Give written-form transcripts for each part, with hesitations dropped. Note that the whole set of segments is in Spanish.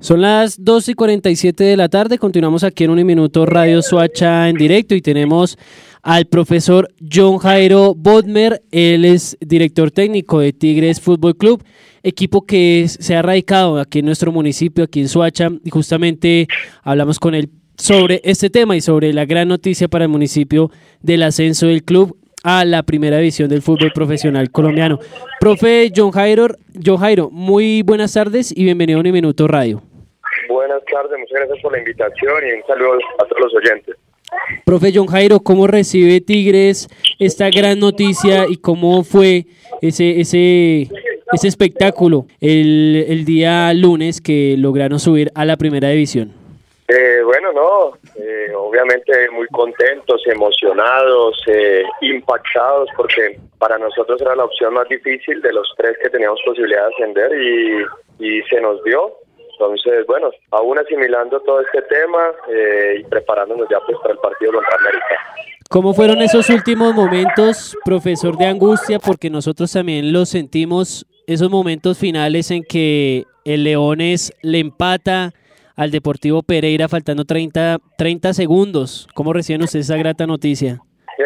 Son las 2:47 de la tarde, continuamos aquí en Un Minuto Radio Soacha en directo y tenemos al profesor John Jairo Bodmer. Él es director técnico de Tigres Fútbol Club, equipo que se ha radicado aquí en nuestro municipio, aquí en Soacha, y justamente hablamos con él sobre este tema y sobre la gran noticia para el municipio del ascenso del club a la primera división del fútbol profesional colombiano. Profe John Jairo, muy buenas tardes y bienvenido a Un Minuto Radio. Buenas tardes, muchas gracias por la invitación y un saludo a todos los oyentes. Profe John Jairo, ¿cómo recibe Tigres esta gran noticia y cómo fue ese espectáculo el día lunes que lograron subir a la primera división? Obviamente muy contentos, emocionados, impactados, porque para nosotros era la opción más difícil de los tres que teníamos posibilidad de ascender y se nos dio. Entonces, aún asimilando todo este tema y preparándonos ya pues para el partido contra América. ¿Cómo fueron esos últimos momentos, profesor, de angustia? Porque nosotros también los sentimos, esos momentos finales en que el Leones le empata al Deportivo Pereira faltando 30 segundos. ¿Cómo reciben ustedes esa grata noticia?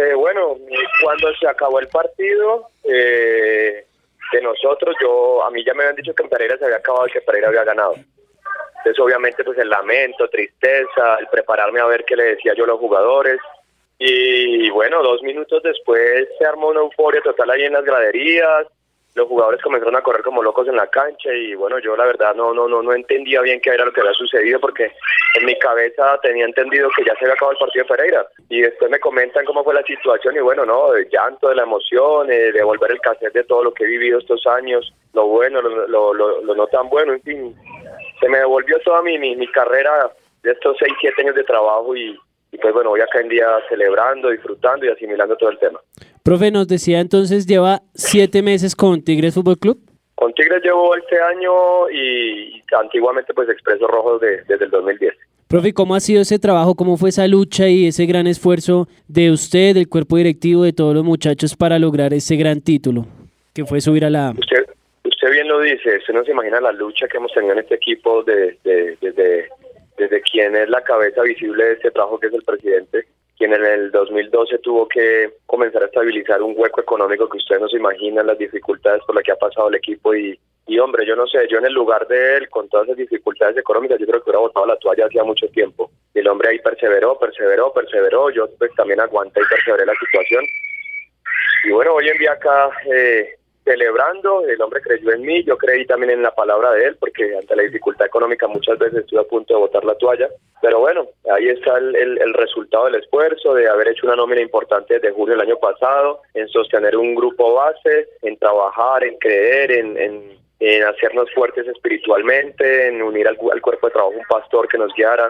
Cuando se acabó el partido de nosotros, a mí ya me habían dicho que en Pereira se había acabado y que Pereira había ganado. Entonces obviamente pues el lamento, tristeza, el prepararme a ver qué le decía yo a los jugadores. Y 2 minutos después se armó una euforia total ahí en las graderías. Los jugadores comenzaron a correr como locos en la cancha y yo la verdad no entendía bien qué era lo que había sucedido, porque en mi cabeza tenía entendido que ya se había acabado el partido de Pereira, y después me comentan cómo fue la situación y el llanto de la emoción, de volver el cassette de todo lo que he vivido estos años, lo bueno, lo no tan bueno, en fin, se me devolvió toda mi carrera de estos 6-7 años de trabajo y hoy acá en día celebrando, disfrutando y asimilando todo el tema. Profe, nos decía entonces, lleva 7 meses con Tigres Fútbol Club. Con Tigres llevo este año y antiguamente pues Expresos Rojos desde el 2010. Profe, ¿cómo ha sido ese trabajo? ¿Cómo fue esa lucha y ese gran esfuerzo de usted, del cuerpo directivo, de todos los muchachos para lograr ese gran título que fue subir a la... Usted bien lo dice, usted no se imagina la lucha que hemos tenido en este equipo desde quien es la cabeza visible de este trabajo, que es el presidente, quien en el 2012 tuvo que comenzar a estabilizar un hueco económico que ustedes no se imaginan, las dificultades por las que ha pasado el equipo y hombre, yo no sé, yo en el lugar de él, con todas esas dificultades económicas, yo creo que hubiera botado la toalla hacía mucho tiempo. Y el hombre ahí perseveró, yo pues también aguanté y perseveré la situación. Y hoy en día acá celebrando, el hombre creyó en mí, yo creí también en la palabra de él, porque ante la dificultad económica muchas veces estuve a punto de botar la toalla, pero ahí está el resultado del esfuerzo, de haber hecho una nómina importante desde julio del año pasado, en sostener un grupo base, en trabajar, en creer, en hacernos fuertes espiritualmente, en unir al cuerpo de trabajo un pastor que nos guiara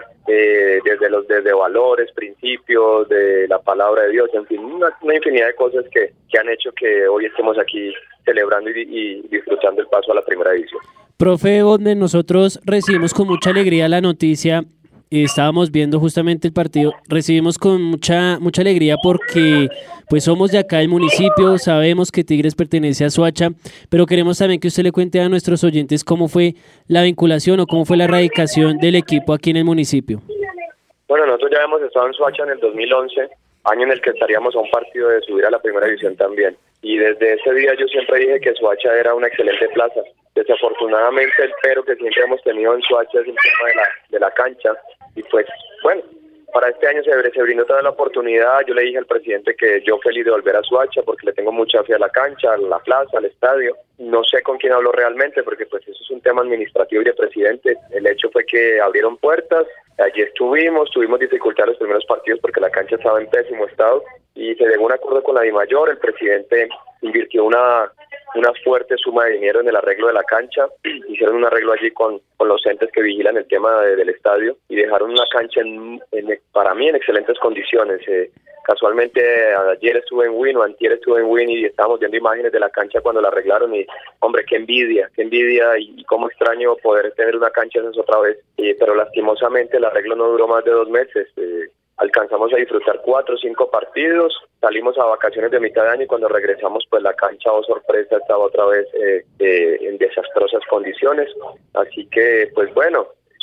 desde valores, principios, de la palabra de Dios, en fin, una infinidad de cosas que han hecho que hoy estemos aquí celebrando y disfrutando el paso a la primera división. Profe Bodmer, nosotros recibimos con mucha alegría la noticia. Estábamos viendo justamente el partido, recibimos con mucha alegría porque pues somos de acá del municipio, sabemos que Tigres pertenece a Soacha, pero queremos también que usted le cuente a nuestros oyentes cómo fue la vinculación o cómo fue la radicación del equipo aquí en el municipio. Nosotros ya hemos estado en Soacha en el 2011, año en el que estaríamos a un partido de subir a la primera división también, y desde ese día yo siempre dije que Soacha era una excelente plaza. Desafortunadamente el pero que siempre hemos tenido en Soacha es el tema de la cancha. Y para este año se brindó toda la oportunidad. Yo le dije al presidente que yo feliz de volver a Soacha porque le tengo mucha fe a la cancha, a la plaza, al estadio. No sé con quién habló realmente porque pues eso es un tema administrativo y de presidente. El hecho fue que abrieron puertas, allí tuvimos dificultad en los primeros partidos porque la cancha estaba en pésimo estado y se llegó a un acuerdo con la DIMAYOR. El presidente invirtió una fuerte suma de dinero en el arreglo de la cancha, hicieron un arreglo allí con los entes que vigilan el tema del estadio y dejaron una cancha para mí en excelentes condiciones. Casualmente ayer estuve en Win o antier estuve en Win y estábamos viendo imágenes de la cancha cuando la arreglaron y hombre, qué envidia y cómo extraño poder tener una cancha de esas otra vez, pero lastimosamente el arreglo no duró más de 2 meses. Alcanzamos a disfrutar 4 o 5 partidos, salimos a vacaciones de mitad de año y cuando regresamos pues la cancha, oh sorpresa, estaba otra vez en desastrosas condiciones, así que pues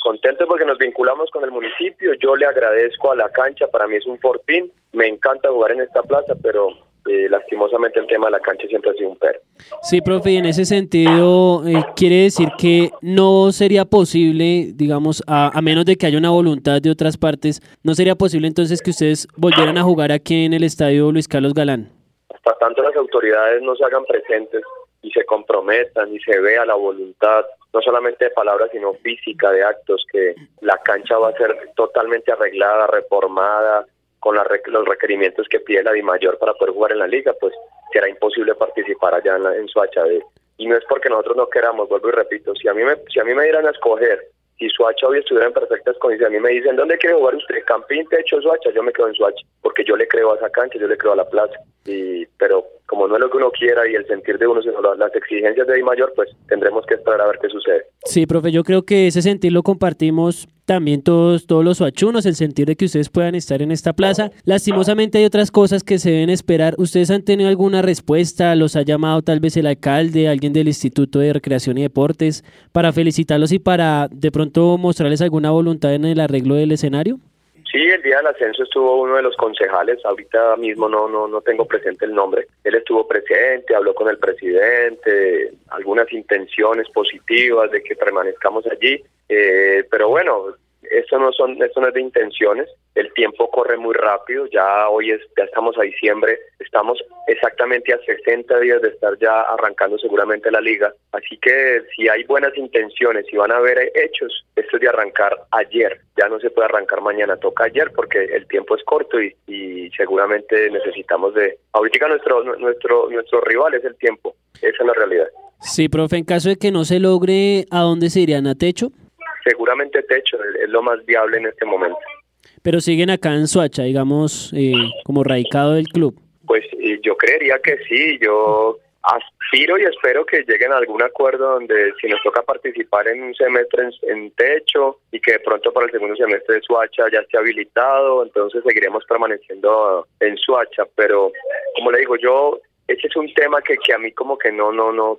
contento porque nos vinculamos con el municipio. Yo le agradezco a la cancha, para mí es un fortín, me encanta jugar en esta plaza, pero lastimosamente el tema de la cancha siempre ha sido un pero. Sí, profe, y en ese sentido quiere decir que no sería posible, digamos, a menos de que haya una voluntad de otras partes, no sería posible entonces que ustedes volvieran a jugar aquí en el estadio Luis Carlos Galán. Hasta tanto las autoridades no se hagan presentes y se comprometan y se vea la voluntad, no solamente de palabras, sino física, de actos, que la cancha va a ser totalmente arreglada, reformada, con los requerimientos que pide la DIMAYOR para poder jugar en la liga, pues será imposible participar allá en Soacha. Y no es porque nosotros no queramos, vuelvo y repito, si a mí me dieran a escoger, si Soacha hoy estuviera en perfectas condiciones, a mí me dicen, ¿dónde quiere jugar usted? Campín, Techo, Soacha, yo me quedo en Soacha, porque yo le creo a esa cancha, yo le creo a la plaza, pero como no es lo que uno quiera y el sentir de uno, sino las exigencias de DIMAYOR, pues tendremos que esperar a ver qué sucede. Sí, profe, yo creo que ese sentir lo compartimos también todos los soachunos, el sentir de que ustedes puedan estar en esta plaza. Lastimosamente hay otras cosas que se deben esperar. ¿Ustedes han tenido alguna respuesta? ¿Los ha llamado tal vez el alcalde, alguien del Instituto de Recreación y Deportes para felicitarlos y para de pronto mostrarles alguna voluntad en el arreglo del escenario? Sí, el día del ascenso estuvo uno de los concejales, ahorita mismo no tengo presente el nombre, él estuvo presente, habló con el presidente, algunas intenciones positivas de que permanezcamos allí, pero bueno, esto no es de intenciones, el tiempo corre muy rápido, ya estamos a diciembre, estamos exactamente a 60 días de estar ya arrancando seguramente la liga, así que si hay buenas intenciones, si van a haber hechos, esto es de arrancar ayer, ya no se puede arrancar mañana, toca ayer porque el tiempo es corto y seguramente necesitamos ahorita nuestro rival es el tiempo, esa es la realidad. Sí, profe, en caso de que no se logre, ¿a dónde se irían? ¿A Techo? Seguramente Techo es lo más viable en este momento. Pero siguen acá en Soacha, digamos, como radicado del club. Pues yo creería que sí, yo aspiro y espero que lleguen a algún acuerdo donde si nos toca participar en un semestre en Techo y que de pronto para el segundo semestre de Soacha ya esté habilitado, entonces seguiremos permaneciendo en Soacha, pero como le digo yo, ese es un tema que a mí como que no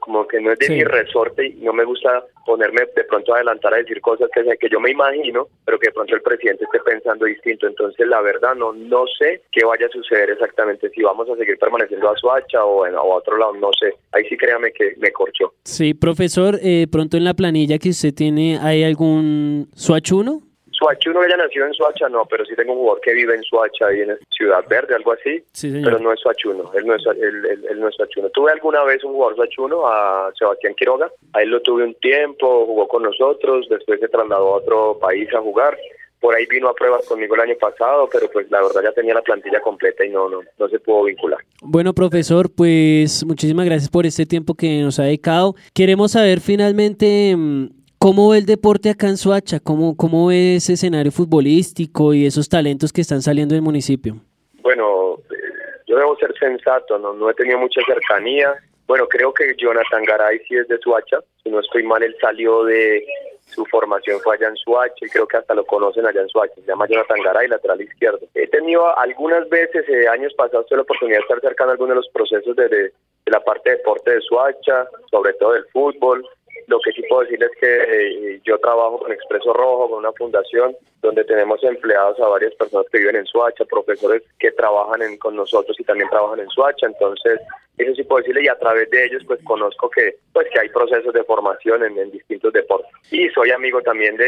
es de mi resorte y no me gusta ponerme de pronto a adelantar a decir cosas que yo me imagino, pero que de pronto el presidente esté pensando distinto. Entonces la verdad no sé qué vaya a suceder exactamente, si vamos a seguir permaneciendo a Soacha o a otro lado, no sé. Ahí sí créame que me corchó. Sí, profesor, pronto en la planilla que usted tiene, ¿hay algún soachuno? Soachuno, ella nació en Soacha, no, pero sí tengo un jugador que vive en Soacha, ahí en Ciudad Verde, algo así, sí, señor. Pero no es soachuno, él no es soachuno. Tuve alguna vez un jugador soachuno, a Sebastián Quiroga, a él lo tuve un tiempo, jugó con nosotros, después se trasladó a otro país a jugar, por ahí vino a pruebas conmigo el año pasado, pero pues la verdad ya tenía la plantilla completa y no se pudo vincular. Bueno, profesor, pues muchísimas gracias por este tiempo que nos ha dedicado. Queremos saber finalmente ¿cómo ve el deporte acá en Soacha? ¿Cómo ve ese escenario futbolístico y esos talentos que están saliendo del municipio? Bueno, yo debo ser sensato, no he tenido mucha cercanía. Bueno, creo que Jonathan Garay sí es de Soacha, si no estoy mal, él salió de su formación, fue allá en Soacha y creo que hasta lo conocen allá en Soacha, se llama Jonathan Garay, lateral izquierdo. He tenido algunas veces, años pasados, tuve la oportunidad de estar cercano a algunos de los procesos de la parte de deporte de Soacha, sobre todo del fútbol. Lo que sí puedo decirles es que yo trabajo con Expreso Rojo, con una fundación donde tenemos empleados a varias personas que viven en Soacha, profesores que trabajan con nosotros y también trabajan en Soacha, entonces eso sí puedo decirles y a través de ellos pues conozco que hay procesos de formación en distintos deportes. Y soy amigo también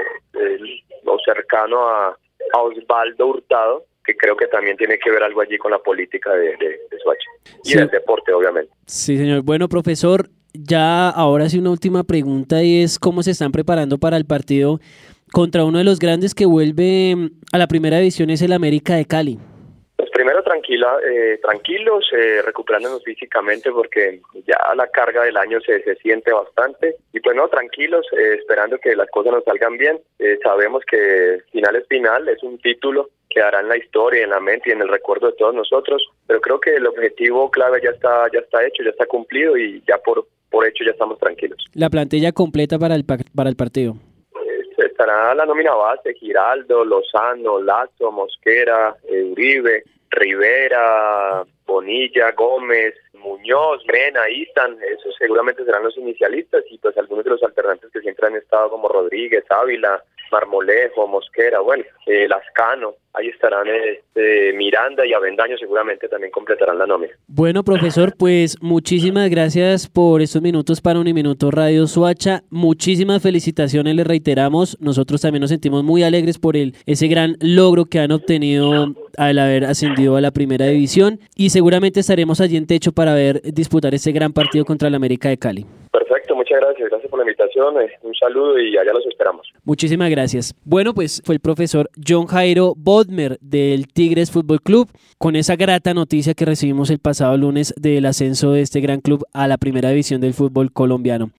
o cercano a Osvaldo Hurtado, que creo que también tiene que ver algo allí con la política de Soacha y sí, del deporte obviamente. Sí, señor. Bueno, profesor, ya ahora sí una última pregunta y es ¿cómo se están preparando para el partido contra uno de los grandes que vuelve a la primera división, es el América de Cali? Pues primero tranquilos, recuperándonos físicamente porque ya la carga del año se siente bastante y pues no, tranquilos, esperando que las cosas nos salgan bien. Sabemos que final es final, es un título, quedará en la historia, en la mente y en el recuerdo de todos nosotros, pero creo que el objetivo clave ya está hecho, ya está cumplido y ya por hecho ya estamos tranquilos. ¿La plantilla completa para el partido? Estará la nómina base, Giraldo, Lozano, Lazo, Mosquera, Uribe, Rivera, Bonilla, Gómez, Muñoz, Mena, Itan, esos seguramente serán los inicialistas y pues algunos de los alternantes que siempre han estado como Rodríguez, Ávila, Marmolejo, Mosquera, bueno, Lascano, ahí estarán Miranda y Avendaño seguramente también completarán la nómina. Bueno, profesor, pues muchísimas gracias por estos minutos para Uniminuto Radio Soacha. Muchísimas felicitaciones, le reiteramos. Nosotros también nos sentimos muy alegres por ese gran logro que han obtenido al haber ascendido a la primera división y seguramente estaremos allí en techo para ver disputar ese gran partido contra el América de Cali. Perfecto, muchas gracias por la invitación, un saludo y allá los esperamos. Muchísimas gracias. Bueno, pues fue el profesor John Jairo Bodmer del Tigres Fútbol Club con esa grata noticia que recibimos el pasado lunes del ascenso de este gran club a la primera división del fútbol colombiano.